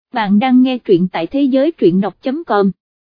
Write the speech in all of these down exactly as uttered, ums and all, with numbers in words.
bạn đang nghe truyện tại thế giới truyện đọc chấm com.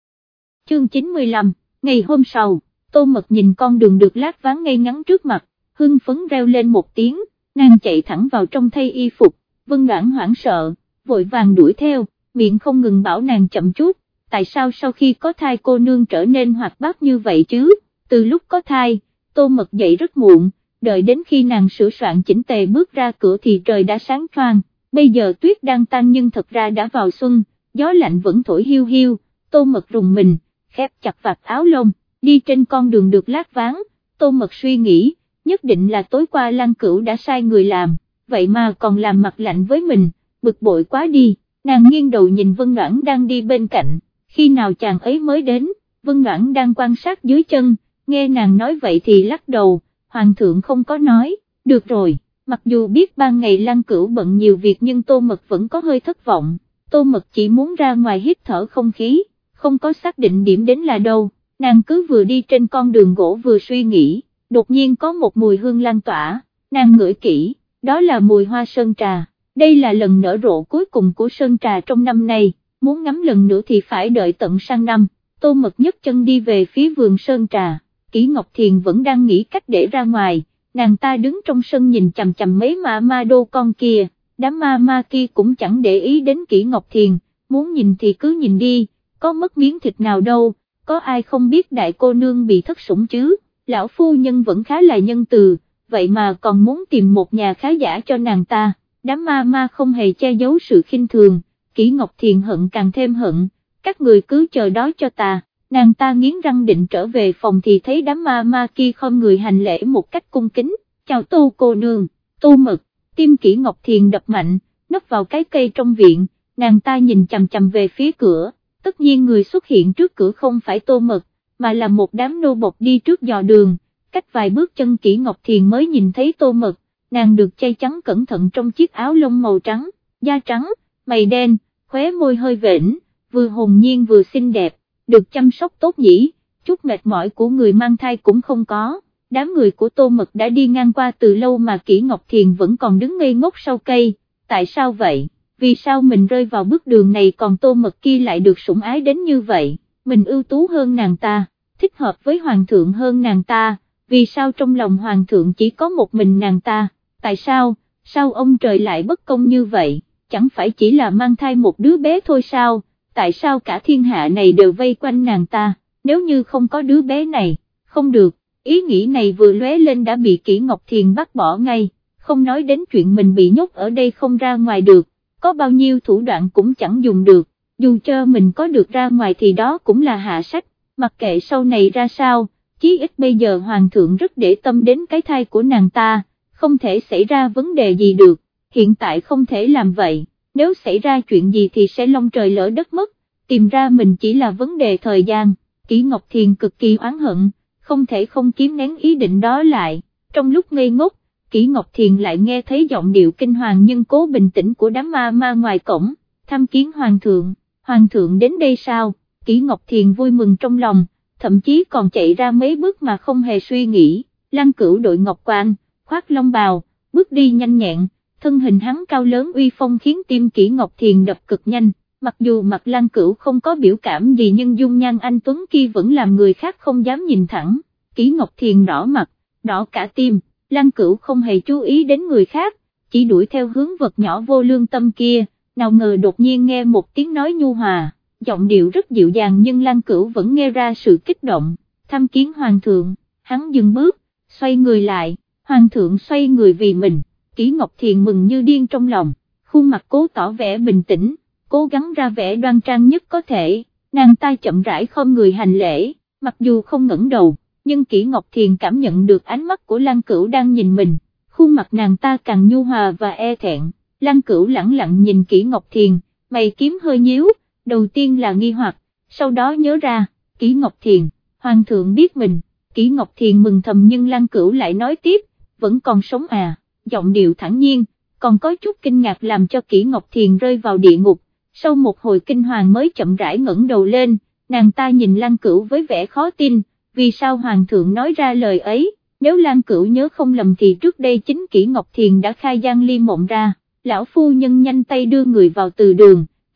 Chương chín mươi lăm, ngày hôm sau, Tô Mật nhìn con đường được lát ván ngay ngắn trước mặt, hưng phấn reo lên một tiếng, nàng chạy thẳng vào trong thay y phục, Vân Đoản hoảng sợ, vội vàng đuổi theo, miệng không ngừng bảo nàng chậm chút, tại sao sau khi có thai cô nương trở nên hoạt bát như vậy chứ, từ lúc có thai, Tô Mật dậy rất muộn, đợi đến khi nàng sửa soạn chỉnh tề bước ra cửa thì trời đã sáng choang. Bây giờ tuyết đang tan nhưng thật ra đã vào xuân, gió lạnh vẫn thổi hiu hiu, Tô Mật rùng mình, khép chặt vạt áo lông, đi trên con đường được lát ván, Tô Mật suy nghĩ, nhất định là tối qua Lăng Cửu đã sai người làm, vậy mà còn làm mặt lạnh với mình, bực bội quá đi, nàng nghiêng đầu nhìn Vân Đoản đang đi bên cạnh, khi nào chàng ấy mới đến, Vân Đoản đang quan sát dưới chân, nghe nàng nói vậy thì lắc đầu, Hoàng thượng không có nói, được rồi. Mặc dù biết ban ngày Lăng Cửu bận nhiều việc nhưng Tô Mật vẫn có hơi thất vọng, Tô Mật chỉ muốn ra ngoài hít thở không khí, không có xác định điểm đến là đâu, nàng cứ vừa đi trên con đường gỗ vừa suy nghĩ, đột nhiên có một mùi hương lan tỏa, nàng ngửi kỹ, đó là mùi hoa sơn trà, đây là lần nở rộ cuối cùng của sơn trà trong năm nay, muốn ngắm lần nữa thì phải đợi tận sang năm, Tô Mật nhấc chân đi về phía vườn sơn trà, Kỷ Ngọc Thiền vẫn đang nghĩ cách để ra ngoài. Nàng ta đứng trong sân nhìn chằm chằm mấy ma ma đô con kia, đám ma ma kia cũng chẳng để ý đến Kỷ Ngọc Thiền, muốn nhìn thì cứ nhìn đi, có mất miếng thịt nào đâu, có ai không biết đại cô nương bị thất sủng chứ, lão phu nhân vẫn khá là nhân từ, vậy mà còn muốn tìm một nhà khá giả cho nàng ta, đám ma ma không hề che giấu sự khinh thường, Kỷ Ngọc Thiền hận càng thêm hận, các người cứ chờ đó cho ta. Nàng ta nghiến răng định trở về phòng thì thấy đám ma ma kia khom người hành lễ một cách cung kính, chào Tô cô nương, Tô Mật, tim Kỷ Ngọc Thiền đập mạnh, nấp vào cái cây trong viện, nàng ta nhìn chằm chằm về phía cửa, tất nhiên người xuất hiện trước cửa không phải Tô Mật, mà là một đám nô bộc đi trước dò đường, cách vài bước chân Kỷ Ngọc Thiền mới nhìn thấy Tô Mật, nàng được che chắn cẩn thận trong chiếc áo lông màu trắng, da trắng, mày đen, khóe môi hơi vểnh, vừa hồn nhiên vừa xinh đẹp. Được chăm sóc tốt nhỉ, chút mệt mỏi của người mang thai cũng không có, đám người của Tô Mật đã đi ngang qua từ lâu mà Kỷ Ngọc Thiền vẫn còn đứng ngây ngốc sau cây, tại sao vậy, vì sao mình rơi vào bước đường này còn Tô Mật kia lại được sủng ái đến như vậy, mình ưu tú hơn nàng ta, thích hợp với Hoàng thượng hơn nàng ta, vì sao trong lòng Hoàng thượng chỉ có một mình nàng ta, tại sao, sao ông trời lại bất công như vậy, chẳng phải chỉ là mang thai một đứa bé thôi sao? Tại sao cả thiên hạ này đều vây quanh nàng ta, nếu như không có đứa bé này, không được, ý nghĩ này vừa lóe lên đã bị Kỷ Ngọc Thiền bắt bỏ ngay, không nói đến chuyện mình bị nhốt ở đây không ra ngoài được, có bao nhiêu thủ đoạn cũng chẳng dùng được, dù cho mình có được ra ngoài thì đó cũng là hạ sách, mặc kệ sau này ra sao, chí ít bây giờ Hoàng thượng rất để tâm đến cái thai của nàng ta, không thể xảy ra vấn đề gì được, hiện tại không thể làm vậy. Nếu xảy ra chuyện gì thì sẽ long trời lỡ đất mất, tìm ra mình chỉ là vấn đề thời gian, Kỷ Ngọc Thiền cực kỳ oán hận, không thể không kiếm nén ý định đó lại, trong lúc ngây ngốc, Kỷ Ngọc Thiền lại nghe thấy giọng điệu kinh hoàng nhưng cố bình tĩnh của đám ma ma ngoài cổng, tham kiến Hoàng thượng, Hoàng thượng đến đây sao, Kỷ Ngọc Thiền vui mừng trong lòng, thậm chí còn chạy ra mấy bước mà không hề suy nghĩ, Lăng Cửu đội ngọc quan, khoác long bào, bước đi nhanh nhẹn. Thân hình hắn cao lớn uy phong khiến tim Kỷ Ngọc Thiền đập cực nhanh, mặc dù mặt Lăng Cửu không có biểu cảm gì nhưng dung nhan anh tuấn kia vẫn làm người khác không dám nhìn thẳng, Kỷ Ngọc Thiền đỏ mặt, đỏ cả tim, Lăng Cửu không hề chú ý đến người khác, chỉ đuổi theo hướng vật nhỏ vô lương tâm kia, nào ngờ đột nhiên nghe một tiếng nói nhu hòa, giọng điệu rất dịu dàng nhưng Lăng Cửu vẫn nghe ra sự kích động, tham kiến Hoàng thượng, hắn dừng bước, xoay người lại, Hoàng thượng xoay người vì mình. Kỷ Ngọc Thiền mừng như điên trong lòng, khuôn mặt cố tỏ vẻ bình tĩnh, cố gắng ra vẻ đoan trang nhất có thể, nàng ta chậm rãi khom người hành lễ, mặc dù không ngẩng đầu, nhưng Kỷ Ngọc Thiền cảm nhận được ánh mắt của Lăng Cửu đang nhìn mình, khuôn mặt nàng ta càng nhu hòa và e thẹn, Lăng Cửu lẳng lặng nhìn Kỷ Ngọc Thiền, mày kiếm hơi nhíu, đầu tiên là nghi hoặc, sau đó nhớ ra, Kỷ Ngọc Thiền, Hoàng thượng biết mình, Kỷ Ngọc Thiền mừng thầm nhưng Lăng Cửu lại nói tiếp, vẫn còn sống à. Giọng điệu thản nhiên, còn có chút kinh ngạc làm cho Kỷ Ngọc Thiền rơi vào địa ngục, sau một hồi kinh hoàng mới chậm rãi ngẩng đầu lên, nàng ta nhìn Lăng Cửu với vẻ khó tin, vì sao Hoàng thượng nói ra lời ấy, nếu Lăng Cửu nhớ không lầm thì trước đây chính Kỷ Ngọc Thiền đã khai gian ly mộng ra, lão phu nhân nhanh tay đưa người vào từ đường,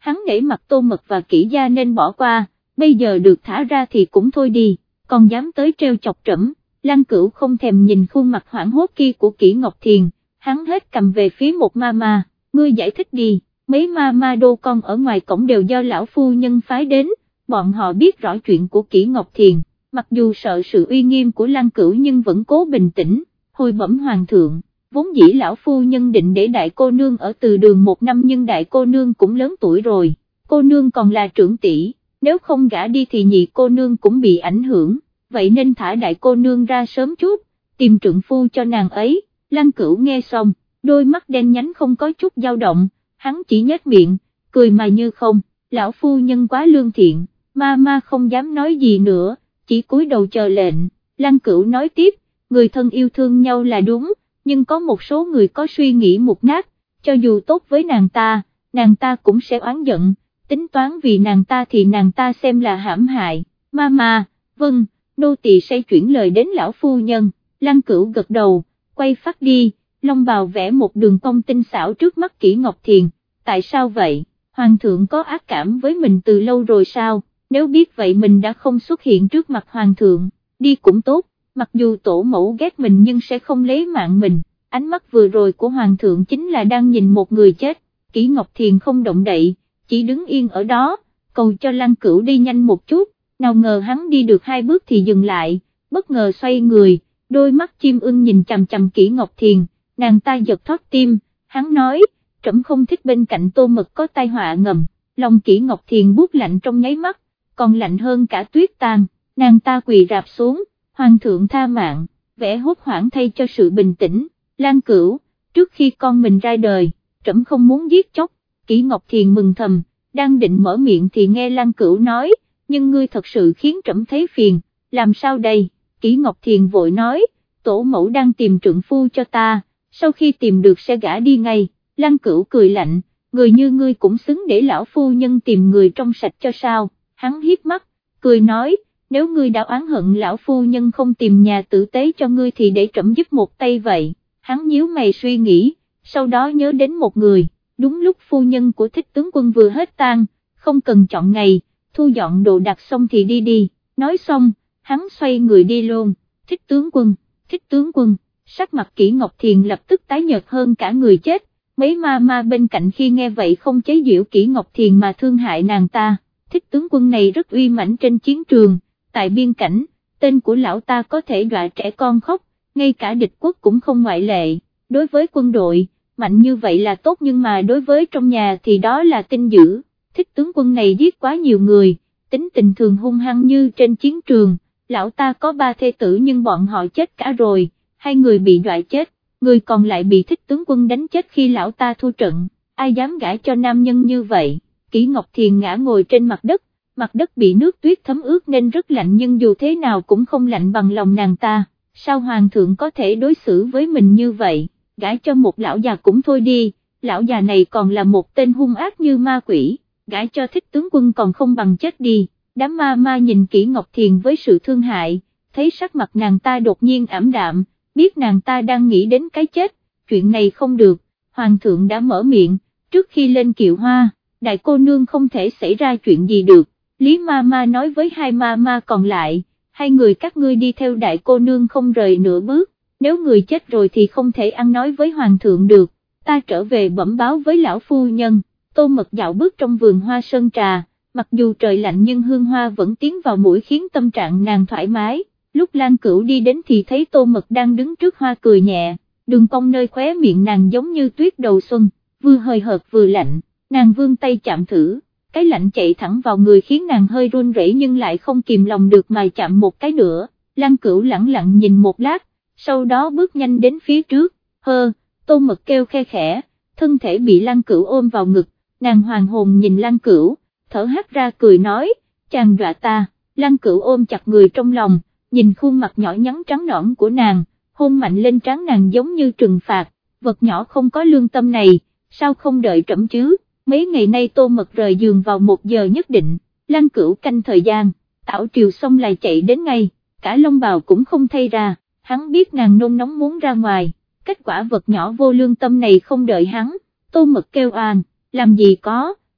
hắn nể mặt Tô Mật và Kỷ gia nên bỏ qua, bây giờ được thả ra thì cũng thôi đi, còn dám tới treo chọc trẫm. Lăng Cửu không thèm nhìn khuôn mặt hoảng hốt kia của Kỷ Ngọc Thiền, hắn hết cầm về phía một ma ma, ngươi giải thích đi, mấy ma ma đô con ở ngoài cổng đều do lão phu nhân phái đến, bọn họ biết rõ chuyện của Kỷ Ngọc Thiền, mặc dù sợ sự uy nghiêm của Lăng Cửu nhưng vẫn cố bình tĩnh, hồi bẩm hoàng thượng, vốn dĩ lão phu nhân định để đại cô nương ở từ đường một năm nhưng đại cô nương cũng lớn tuổi rồi, cô nương còn là trưởng tỷ, nếu không gả đi thì nhị cô nương cũng bị ảnh hưởng, vậy nên thả đại cô nương ra sớm chút, tìm trượng phu cho nàng ấy. Lăng Cửu nghe xong, đôi mắt đen nhánh không có chút dao động, hắn chỉ nhếch miệng, cười mà như không, lão phu nhân quá lương thiện, ma ma không dám nói gì nữa, chỉ cúi đầu chờ lệnh. Lăng Cửu nói tiếp, người thân yêu thương nhau là đúng, nhưng có một số người có suy nghĩ mục nát, cho dù tốt với nàng ta, nàng ta cũng sẽ oán giận, tính toán vì nàng ta thì nàng ta xem là hãm hại, ma ma, vâng, nô tỳ sẽ chuyển lời đến lão phu nhân. Lăng Cửu gật đầu, quay phát đi, long bào vẽ một đường cong tinh xảo trước mắt Kỷ Ngọc Thiền, tại sao vậy, hoàng thượng có ác cảm với mình từ lâu rồi sao, nếu biết vậy mình đã không xuất hiện trước mặt hoàng thượng, đi cũng tốt, mặc dù tổ mẫu ghét mình nhưng sẽ không lấy mạng mình, ánh mắt vừa rồi của hoàng thượng chính là đang nhìn một người chết. Kỷ Ngọc Thiền không động đậy, chỉ đứng yên ở đó, cầu cho Lăng Cửu đi nhanh một chút, nào ngờ hắn đi được hai bước thì dừng lại, bất ngờ xoay người, đôi mắt chim ưng nhìn chằm chằm Kỷ Ngọc Thiền, nàng ta giật thót tim, hắn nói, trẫm không thích bên cạnh Tô Mật có tai họa ngầm, lòng Kỷ Ngọc Thiền buốt lạnh trong nháy mắt, còn lạnh hơn cả tuyết tan, nàng ta quỳ rạp xuống, hoàng thượng tha mạng, vẻ hốt hoảng thay cho sự bình tĩnh. Lăng Cửu, trước khi con mình ra đời, trẫm không muốn giết chóc. Kỷ Ngọc Thiền mừng thầm, đang định mở miệng thì nghe Lăng Cửu nói, nhưng ngươi thật sự khiến trẫm thấy phiền, làm sao đây? Kỷ Ngọc Thiền vội nói, tổ mẫu đang tìm trượng phu cho ta, sau khi tìm được sẽ gả đi ngay. Lăng Cửu cười lạnh, người như ngươi cũng xứng để lão phu nhân tìm người trong sạch cho sao? Hắn hiếp mắt, cười nói, nếu ngươi đã oán hận lão phu nhân không tìm nhà tử tế cho ngươi thì để trẫm giúp một tay vậy. Hắn nhíu mày suy nghĩ, sau đó nhớ đến một người, đúng lúc phu nhân của Thích tướng quân vừa hết tang, không cần chọn ngày, thu dọn đồ đạc xong thì đi đi, nói xong, hắn xoay người đi luôn. Thích tướng quân, Thích tướng quân, sắc mặt Kỷ Ngọc Thiền lập tức tái nhợt hơn cả người chết, mấy ma ma bên cạnh khi nghe vậy không chế giễu Kỷ Ngọc Thiền mà thương hại nàng ta. Thích tướng quân này rất uy mãnh trên chiến trường, tại biên cảnh, tên của lão ta có thể dọa trẻ con khóc, ngay cả địch quốc cũng không ngoại lệ, đối với quân đội, mạnh như vậy là tốt nhưng mà đối với trong nhà thì đó là tin dữ. Thích tướng quân này giết quá nhiều người, tính tình thường hung hăng như trên chiến trường, lão ta có ba thê tử nhưng bọn họ chết cả rồi, hai người bị dọa chết, người còn lại bị Thích tướng quân đánh chết khi lão ta thua trận, ai dám gả cho nam nhân như vậy. Kỷ Ngọc Thiền ngã ngồi trên mặt đất, mặt đất bị nước tuyết thấm ướt nên rất lạnh nhưng dù thế nào cũng không lạnh bằng lòng nàng ta, sao hoàng thượng có thể đối xử với mình như vậy, gả cho một lão già cũng thôi đi, lão già này còn là một tên hung ác như ma quỷ, gả cho Thích tướng quân còn không bằng chết đi. Đám ma ma nhìn Kỷ Ngọc Thiền với sự thương hại, thấy sắc mặt nàng ta đột nhiên ảm đạm, biết nàng ta đang nghĩ đến cái chết, chuyện này không được, hoàng thượng đã mở miệng, trước khi lên kiệu hoa, đại cô nương không thể xảy ra chuyện gì được. Lý ma ma nói với hai ma ma còn lại, hai người các ngươi đi theo đại cô nương không rời nửa bước, nếu người chết rồi thì không thể ăn nói với hoàng thượng được, ta trở về bẩm báo với lão phu nhân. Tô Mật dạo bước trong vườn hoa sơn trà, mặc dù trời lạnh nhưng hương hoa vẫn tiến vào mũi khiến tâm trạng nàng thoải mái. Lúc Lan Cửu đi đến thì thấy Tô Mật đang đứng trước hoa cười nhẹ, đường cong nơi khóe miệng nàng giống như tuyết đầu xuân, vừa hơi hợt vừa lạnh, nàng vươn tay chạm thử, cái lạnh chạy thẳng vào người khiến nàng hơi run rẩy nhưng lại không kìm lòng được mà chạm một cái nữa. Lan Cửu lẳng lặng nhìn một lát, sau đó bước nhanh đến phía trước, hơ, Tô Mật kêu khe khẽ, thân thể bị Lan Cửu ôm vào ngực, nàng hoàng hồn nhìn Lan Cửu, thở hắt ra cười nói, chàng dọa ta. Lan Cửu ôm chặt người trong lòng, nhìn khuôn mặt nhỏ nhắn trắng nõn của nàng, hôn mạnh lên trán nàng giống như trừng phạt, vật nhỏ không có lương tâm này, sao không đợi trẫm chứ. Mấy ngày nay Tô Mật rời giường vào một giờ nhất định, Lan Cửu canh thời gian, tảo triều xong lại chạy đến ngay, cả lông bào cũng không thay ra, hắn biết nàng nôn nóng muốn ra ngoài, kết quả vật nhỏ vô lương tâm này không đợi hắn, Tô Mật kêu oan, làm gì có,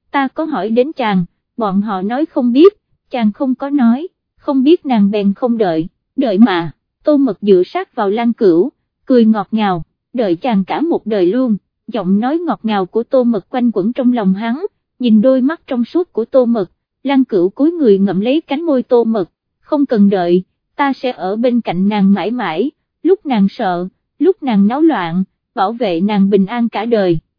ta có hỏi đến chàng, bọn họ nói không biết, chàng không có nói, không biết nàng bèn không đợi, đợi mà, Tô Mật dựa sát vào Lan Cửu, cười ngọt ngào, đợi chàng cả một đời luôn, giọng nói ngọt ngào của Tô Mật quanh quẩn trong lòng hắn, nhìn đôi mắt trong suốt của Tô Mật, Lan Cửu cúi người ngậm lấy cánh môi Tô Mật, không cần đợi, ta sẽ ở bên cạnh nàng mãi mãi, lúc nàng sợ, lúc nàng náo loạn, bảo vệ nàng bình an cả đời.